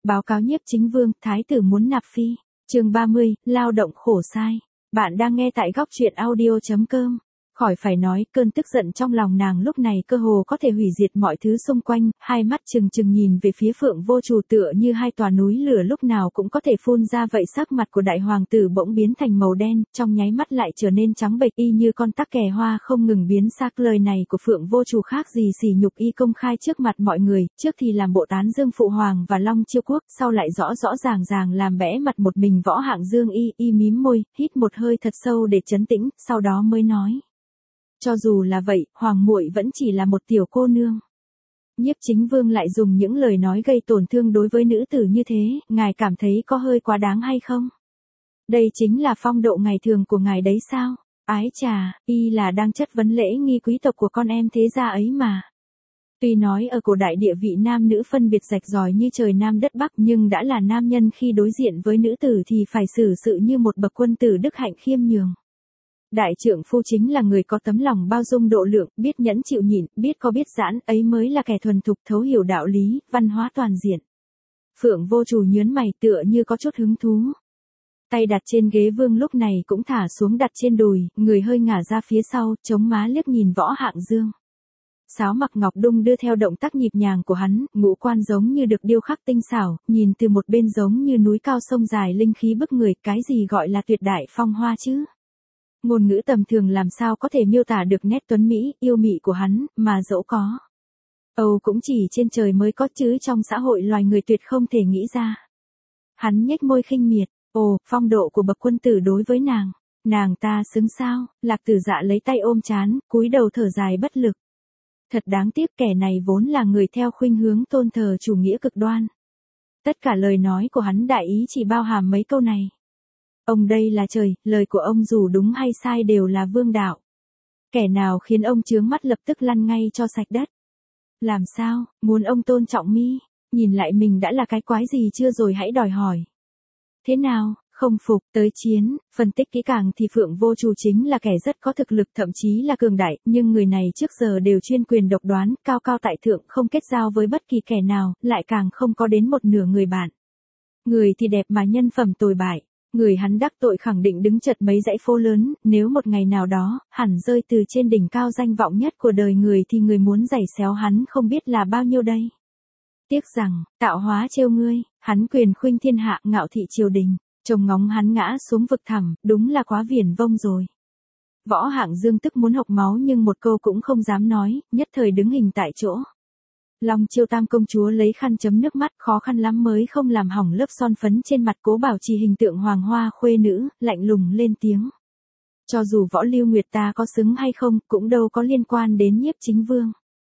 Báo cáo nhiếp chính vương, thái tử muốn nạp phi. Chương 30, lao động khổ sai. Bạn đang nghe tại góc truyện audio.com. Khỏi phải nói, cơn tức giận trong lòng nàng lúc này cơ hồ có thể hủy diệt mọi thứ xung quanh, hai mắt trừng trừng nhìn về phía Phượng Vô Trù tựa như hai tòa núi lửa lúc nào cũng có thể phun ra vậy. Sắc mặt của đại hoàng tử bỗng biến thành màu đen, trong nháy mắt lại trở nên trắng bệch y như con tắc kè hoa không ngừng biến sắc. Lời này của Phượng Vô Trù khác gì sỉ nhục y công khai trước mặt mọi người, trước thì làm bộ tán dương phụ hoàng và Long Chiêu Quốc, sau lại rõ ràng làm bẽ mặt một mình Võ Hạng Dương. Y mím môi, hít một hơi thật sâu để trấn tĩnh, sau đó mới nói. Cho dù là vậy, hoàng muội vẫn chỉ là một tiểu cô nương. Nhiếp chính vương lại dùng những lời nói gây tổn thương đối với nữ tử như thế, ngài cảm thấy có hơi quá đáng hay không? Đây chính là phong độ ngày thường của ngài đấy sao? Ái chà, y là đang chất vấn lễ nghi quý tộc của con em thế gia ấy mà. Tuy nói ở cổ đại địa vị nam nữ phân biệt rạch ròi như trời nam đất bắc, nhưng đã là nam nhân khi đối diện với nữ tử thì phải xử sự như một bậc quân tử đức hạnh khiêm nhường. Đại trượng phu chính là người có tấm lòng bao dung độ lượng, biết nhẫn chịu nhịn, biết có biết giãn, ấy mới là kẻ thuần thục thấu hiểu đạo lý, văn hóa toàn diện. Phượng Vô Trù nhướng mày tựa như có chút hứng thú. Tay đặt trên ghế vương lúc này cũng thả xuống đặt trên đùi, người hơi ngả ra phía sau, chống má liếc nhìn Võ Hạng Dương. Sáo mặc ngọc đung đưa theo động tác nhịp nhàng của hắn, ngũ quan giống như được điêu khắc tinh xảo, nhìn từ một bên giống như núi cao sông dài linh khí bức người, cái gì gọi là tuyệt đại phong hoa chứ? Ngôn ngữ tầm thường làm sao có thể miêu tả được nét tuấn mỹ, yêu mị của hắn, mà dẫu có. Âu cũng chỉ trên trời mới có chứ trong xã hội loài người tuyệt không thể nghĩ ra. Hắn nhếch môi khinh miệt, ồ, phong độ của bậc quân tử đối với nàng ta xứng sao? Lạc Tử Dạ lấy tay ôm trán, cúi đầu thở dài bất lực. Thật đáng tiếc kẻ này vốn là người theo khuynh hướng tôn thờ chủ nghĩa cực đoan. Tất cả lời nói của hắn đại ý chỉ bao hàm mấy câu này. Ông đây là trời, lời của ông dù đúng hay sai đều là vương đạo. Kẻ nào khiến ông chướng mắt lập tức lăn ngay cho sạch đất. Làm sao, muốn ông tôn trọng mi, nhìn lại mình đã là cái quái gì chưa rồi hãy đòi hỏi. Thế nào, không phục, tới chiến, phân tích kỹ càng thì Phượng Vô Trù chính là kẻ rất có thực lực thậm chí là cường đại, nhưng người này trước giờ đều chuyên quyền độc đoán, cao cao tại thượng, không kết giao với bất kỳ kẻ nào, lại càng không có đến một nửa người bạn. Người thì đẹp mà nhân phẩm tồi bại. Người hắn đắc tội khẳng định đứng chật mấy dãy phố lớn, nếu một ngày nào đó, hẳn rơi từ trên đỉnh cao danh vọng nhất của đời người thì người muốn giày xéo hắn không biết là bao nhiêu đây. Tiếc rằng, tạo hóa trêu ngươi, hắn quyền khuynh thiên hạ ngạo thị triều đình, trông ngóng hắn ngã xuống vực thẳm, đúng là quá viển vông rồi. Võ Hạng Dương tức muốn hộc máu nhưng một câu cũng không dám nói, nhất thời đứng hình tại chỗ. Long Chiêu Tam công chúa lấy khăn chấm nước mắt, khó khăn lắm mới không làm hỏng lớp son phấn trên mặt, cố bảo trì hình tượng hoàng hoa khuê nữ, lạnh lùng lên tiếng. Cho dù Võ Lưu Nguyệt ta có xứng hay không, cũng đâu có liên quan đến nhiếp chính vương.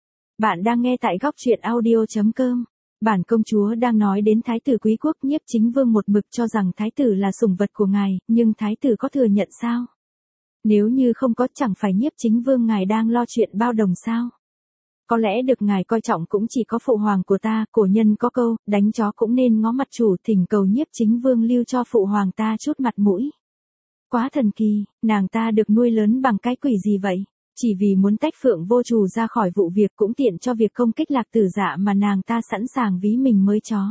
Bạn đang nghe tại góc truyện audio.com. Bản công chúa đang nói đến thái tử quý quốc. Nhiếp chính vương một mực cho rằng thái tử là sủng vật của ngài, nhưng thái tử có thừa nhận sao? Nếu như không có, chẳng phải nhiếp chính vương ngài đang lo chuyện bao đồng sao? Có lẽ được ngài coi trọng cũng chỉ có phụ hoàng của ta, cổ nhân có câu, đánh chó cũng nên ngó mặt chủ, thỉnh cầu nhiếp chính vương lưu cho phụ hoàng ta chút mặt mũi. Quá thần kỳ, nàng ta được nuôi lớn bằng cái quỷ gì vậy? Chỉ vì muốn tách Phượng Vô Trù ra khỏi vụ việc cũng tiện cho việc công kích Lạc Tử Dạ mà nàng ta sẵn sàng ví mình mới chó.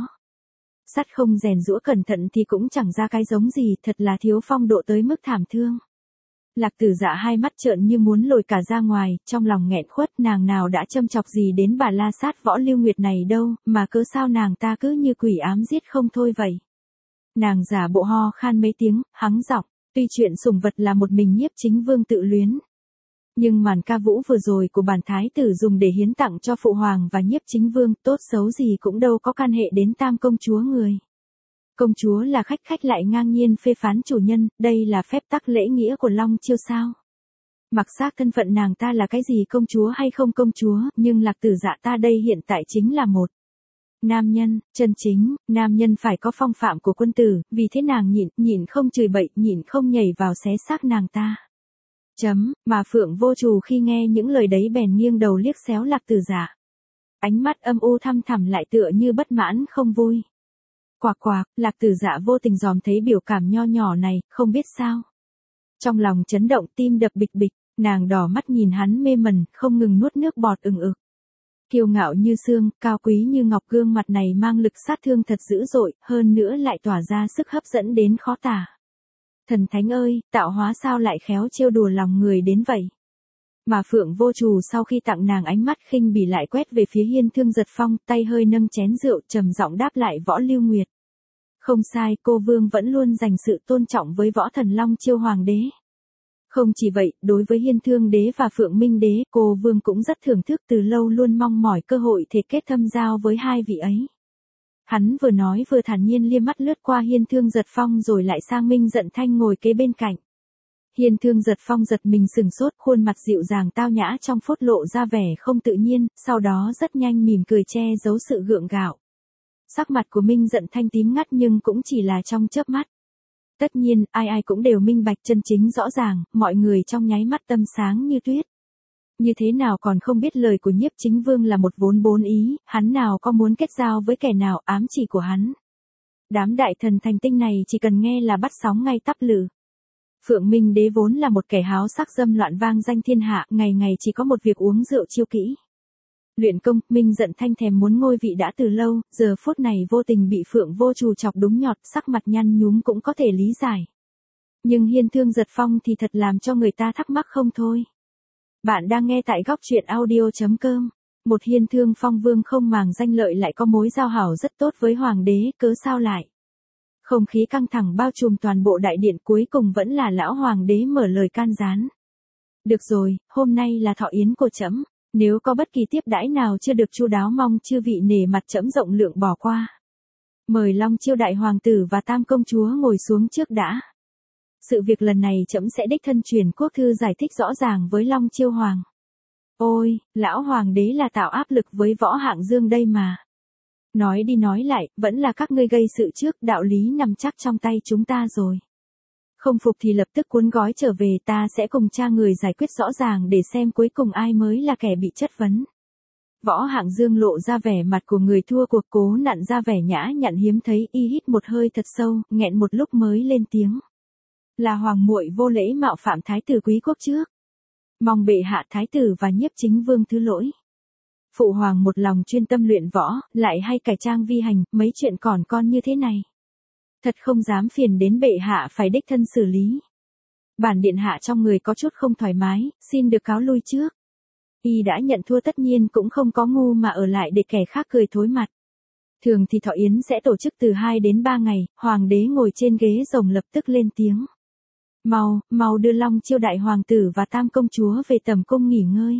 Sắt không rèn giũa cẩn thận thì cũng chẳng ra cái giống gì, thật là thiếu phong độ tới mức thảm thương. Lạc Tử Dạ hai mắt trợn như muốn lồi cả ra ngoài, trong lòng nghẹn khuất, nàng nào đã châm chọc gì đến bà la sát Võ Lưu Nguyệt này đâu, mà cớ sao nàng ta cứ như quỷ ám giết không thôi vậy. Nàng giả bộ ho khan mấy tiếng, hắng giọng, tuy chuyện sủng vật là một mình nhiếp chính vương tự luyến. Nhưng màn ca vũ vừa rồi của bản thái tử dùng để hiến tặng cho phụ hoàng và nhiếp chính vương, tốt xấu gì cũng đâu có can hệ đến Tam công chúa người. Công chúa là khách lại ngang nhiên phê phán chủ nhân, đây là phép tắc lễ nghĩa của Long Chiêu sao? Mặc xác thân phận nàng ta là cái gì công chúa hay không công chúa, nhưng Lạc Tử Dạ ta đây hiện tại chính là một nam nhân, chân chính, nam nhân phải có phong phạm của quân tử, vì thế nàng nhịn không chửi bậy, nhịn không nhảy vào xé xác nàng ta. Mà Phượng Vô Trù khi nghe những lời đấy bèn nghiêng đầu liếc xéo Lạc Tử Dạ. Ánh mắt âm u thăm thẳm lại tựa như bất mãn không vui. Quạc, Lạc Tử Dạ vô tình dòm thấy biểu cảm nho nhỏ này, không biết sao. Trong lòng chấn động, tim đập bịch bịch, nàng đỏ mắt nhìn hắn mê mẩn, không ngừng nuốt nước bọt ừng ực. Kiêu ngạo như xương, cao quý như ngọc, gương mặt này mang lực sát thương thật dữ dội, hơn nữa lại tỏa ra sức hấp dẫn đến khó tả. Thần thánh ơi, tạo hóa sao lại khéo trêu đùa lòng người đến vậy. Mà Phượng Vô Trù sau khi tặng nàng ánh mắt khinh bỉ lại quét về phía Hiên Thương Giật Phong, tay hơi nâng chén rượu trầm giọng đáp lại Võ Lưu Nguyệt. Không sai, cô Vương vẫn luôn dành sự tôn trọng với Võ Thần Long Chiêu Hoàng đế. Không chỉ vậy, đối với Hiên Thương đế và Phượng Minh đế, cô Vương cũng rất thưởng thức, từ lâu luôn mong mỏi cơ hội thể kết thâm giao với hai vị ấy. Hắn vừa nói vừa thản nhiên liếc mắt lướt qua Hiên Thương Giật Phong rồi lại sang Minh Dận Thanh ngồi kế bên cạnh. Hiên Thương Giật Phong giật mình sừng sốt, khuôn mặt dịu dàng tao nhã trong phút lộ ra vẻ không tự nhiên, sau đó rất nhanh mỉm cười che giấu sự gượng gạo. Sắc mặt của Minh Dận Thanh tím ngắt nhưng cũng chỉ là trong chớp mắt. Tất nhiên, ai ai cũng đều minh bạch chân chính rõ ràng, mọi người trong nháy mắt tâm sáng như tuyết. Như thế nào còn không biết lời của Nhiếp Chính Vương là một vốn bốn ý, hắn nào có muốn kết giao với kẻ nào, ám chỉ của hắn. Đám đại thần thành tinh này chỉ cần nghe là bắt sóng ngay tắp lự. Phượng Minh đế vốn là một kẻ háo sắc dâm loạn vang danh thiên hạ, ngày ngày chỉ có một việc uống rượu chiêu kỹ. Luyện công, Minh Dận Thanh thèm muốn ngôi vị đã từ lâu, giờ phút này vô tình bị Phượng Vô Trù chọc đúng nhọt, sắc mặt nhăn nhúm cũng có thể lý giải. Nhưng Hiên Thương Giật Phong thì thật làm cho người ta thắc mắc không thôi. Bạn đang nghe tại góc truyện audio.com. Một Hiên Thương Phong Vương không màng danh lợi lại có mối giao hảo rất tốt với Hoàng đế, cớ sao lại? Không khí căng thẳng bao trùm toàn bộ đại điện, cuối cùng vẫn là lão Hoàng đế mở lời can gián. Được rồi, hôm nay là thọ yến của trẫm. Nếu có bất kỳ tiếp đãi nào chưa được chu đáo mong chư vị nể mặt trẫm rộng lượng bỏ qua. Mời Long Chiêu đại hoàng tử và Tam công chúa ngồi xuống trước đã. Sự việc lần này trẫm sẽ đích thân truyền quốc thư giải thích rõ ràng với Long Chiêu hoàng. Ôi, lão hoàng đế là tạo áp lực với Võ Hạng Dương đây mà. Nói đi nói lại, vẫn là các ngươi gây sự trước, đạo lý nằm chắc trong tay chúng ta rồi. Không phục thì lập tức cuốn gói trở về, ta sẽ cùng cha người giải quyết rõ ràng để xem cuối cùng ai mới là kẻ bị chất vấn. Võ Hạng Dương lộ ra vẻ mặt của người thua cuộc, cố nặn ra vẻ nhã nhặn hiếm thấy, y hít một hơi thật sâu, nghẹn một lúc mới lên tiếng. Là hoàng muội vô lễ mạo phạm thái tử quý quốc trước. Mong bệ hạ thái tử và Nhiếp Chính Vương thứ lỗi. Phụ hoàng một lòng chuyên tâm luyện võ, lại hay cải trang vi hành, mấy chuyện còn con như thế này. Thật không dám phiền đến bệ hạ phải đích thân xử lý. Bản điện hạ trong người có chút không thoải mái, xin được cáo lui trước. Y đã nhận thua tất nhiên cũng không có ngu mà ở lại để kẻ khác cười thối mặt. Thường thì thọ yến sẽ tổ chức từ 2 đến 3 ngày, hoàng đế ngồi trên ghế rồng lập tức lên tiếng. Mau đưa Long Chiêu đại hoàng tử và Tam công chúa về tầm cung nghỉ ngơi.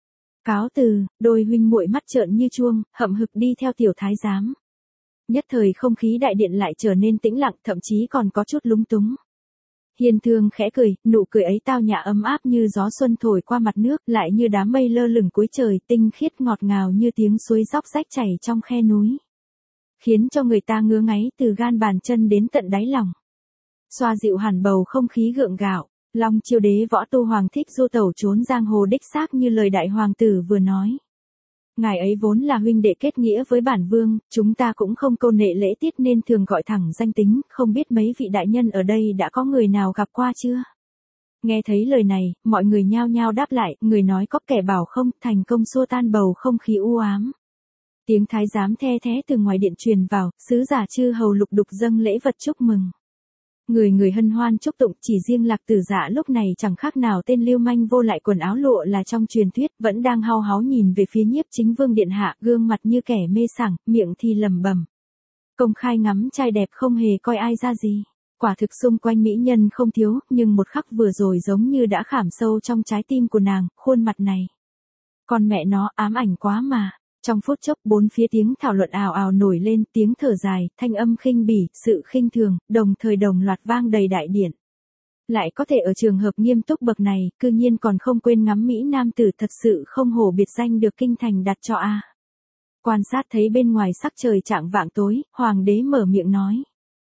Cáo từ, đôi huynh muội mắt trợn như chuông, hậm hực đi theo tiểu thái giám. Nhất thời không khí đại điện lại trở nên tĩnh lặng, thậm chí còn có chút lúng túng. Hiên Thương khẽ cười, nụ cười ấy tao nhã ấm áp như gió xuân thổi qua mặt nước, lại như đám mây lơ lửng cuối trời, tinh khiết ngọt ngào như tiếng suối róc rách chảy trong khe núi. Khiến cho người ta ngứa ngáy từ gan bàn chân đến tận đáy lòng. Xoa dịu hẳn bầu không khí gượng gạo, Long Chiêu đế Võ Tu Hoàng thích du tẩu trốn giang hồ đích xác như lời đại hoàng tử vừa nói. Ngài ấy vốn là huynh đệ kết nghĩa với bản vương, chúng ta cũng không câu nệ lễ tiết nên thường gọi thẳng danh tính, không biết mấy vị đại nhân ở đây đã có người nào gặp qua chưa? Nghe thấy lời này, mọi người nhao nhao đáp lại, người nói có kẻ bảo không, thành công xua tan bầu không khí u ám. Tiếng thái giám the thé từ ngoài điện truyền vào, sứ giả chư hầu lục đục dâng lễ vật chúc mừng. Người hân hoan chúc tụng, chỉ riêng Lạc Tử Dạ lúc này chẳng khác nào tên lưu manh vô lại quần áo lụa là trong truyền thuyết, vẫn đang hau háu nhìn về phía Nhiếp Chính Vương điện hạ, gương mặt như kẻ mê sảng, miệng thì lẩm bẩm. Công khai ngắm trai đẹp không hề coi ai ra gì. Quả thực xung quanh mỹ nhân không thiếu, nhưng một khắc vừa rồi giống như đã khảm sâu trong trái tim của nàng, khuôn mặt này. Con mẹ nó ám ảnh quá mà. Trong phút chốc bốn phía tiếng thảo luận ào ào nổi lên, tiếng thở dài, thanh âm khinh bỉ, sự khinh thường, đồng thời đồng loạt vang đầy đại điện. Lại có thể ở trường hợp nghiêm túc bậc này, cư nhiên còn không quên ngắm mỹ nam tử, thật sự không hổ biệt danh được kinh thành đặt cho a. Quan sát thấy bên ngoài sắc trời chạng vạng tối, hoàng đế mở miệng nói.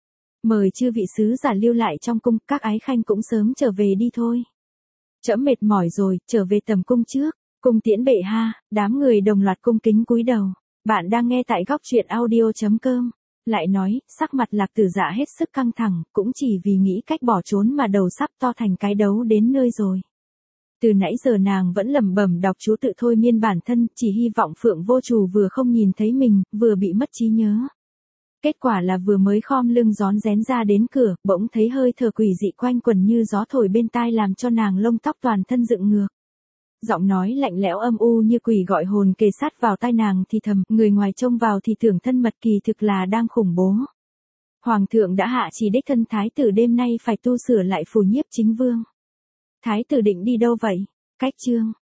Mời chư vị sứ giả lưu lại trong cung, các ái khanh cũng sớm trở về đi thôi. Trẫm mệt mỏi rồi, trở về tầm cung trước. Cung tiễn bệ ha, đám người đồng loạt cung kính cúi đầu. Bạn đang nghe tại góc truyện audio.com. Lại nói, sắc mặt Lạc Tử Dạ hết sức căng thẳng, cũng chỉ vì nghĩ cách bỏ trốn mà đầu sắp to thành cái đấu đến nơi rồi. Từ nãy giờ nàng vẫn lẩm bẩm đọc chú tự thôi miên bản thân, chỉ hy vọng Phượng Vô Trù vừa không nhìn thấy mình, vừa bị mất trí nhớ. Kết quả là vừa mới khom lưng rón rén ra đến cửa, bỗng thấy hơi thở quỷ dị quanh quẩn như gió thổi bên tai làm cho nàng lông tóc toàn thân dựng ngược. Giọng nói lạnh lẽo âm u như quỷ gọi hồn kề sát vào tai nàng thì thầm, người ngoài trông vào thì tưởng thân mật kỳ thực là đang khủng bố. Hoàng thượng đã hạ chỉ đích thân thái tử đêm nay phải tu sửa lại phù nhiếp chính vương. Thái tử định đi đâu vậy? Cách chương.